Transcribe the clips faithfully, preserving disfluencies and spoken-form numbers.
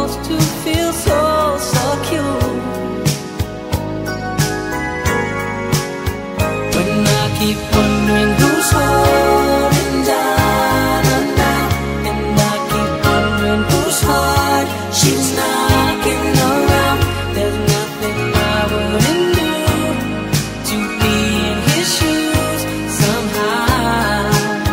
supposed to feel so secure when I keep wondering who's holding down now, and I keep wondering whose heart she's knocking around. There's nothing I wouldn't do to be in his shoes somehow.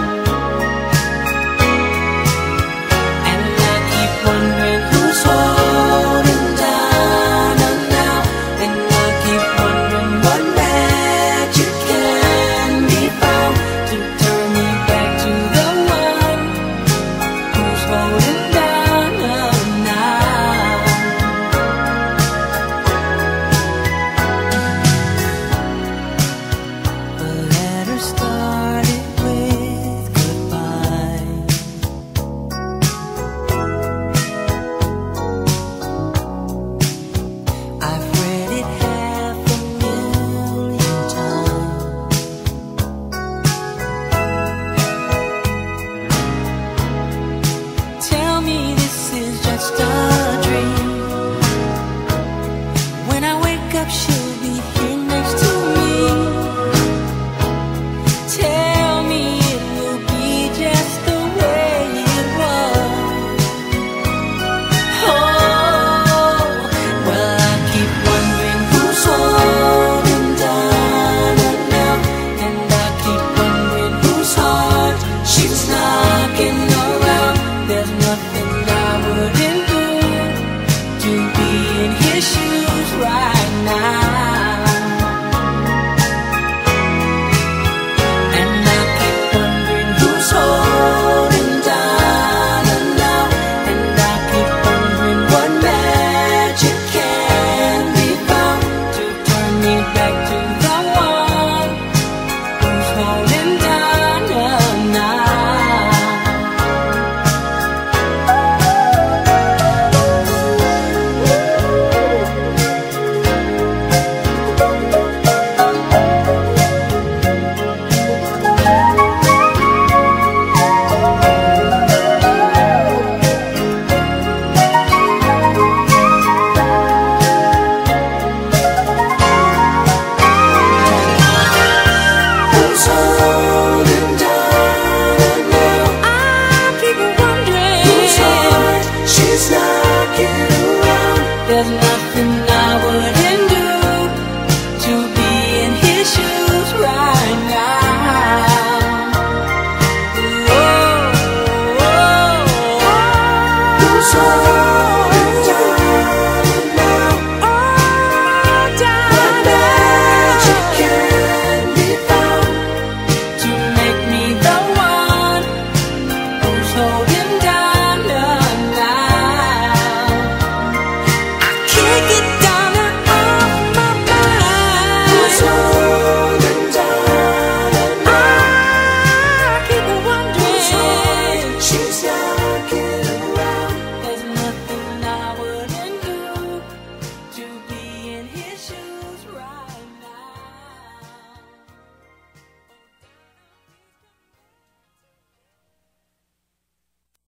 And I keep wondering who's holding down now, and I keep wondering what magic can be found to turn me back to the one who's holding down now. The letter started with goodbye. I've read it half a million times. Tell me this is just a dream. When I wake up, she'll be here next to me. Tell me it will be just the way it was. Oh, well, I keep wondering who's holding down now, and I keep wondering whose heart she's knocking around. There's nothing I wouldn't do to be in his shoes right now. And I keep wondering who's holding down now, and I keep wondering what magic can be found to turn me back to the one who's holding down now. Who's holding down now? I keep wondering whose heart she's knocking around. There's nothing I wouldn't do to be in his shoes right now. Whoa, whoa, whoa. Who's holding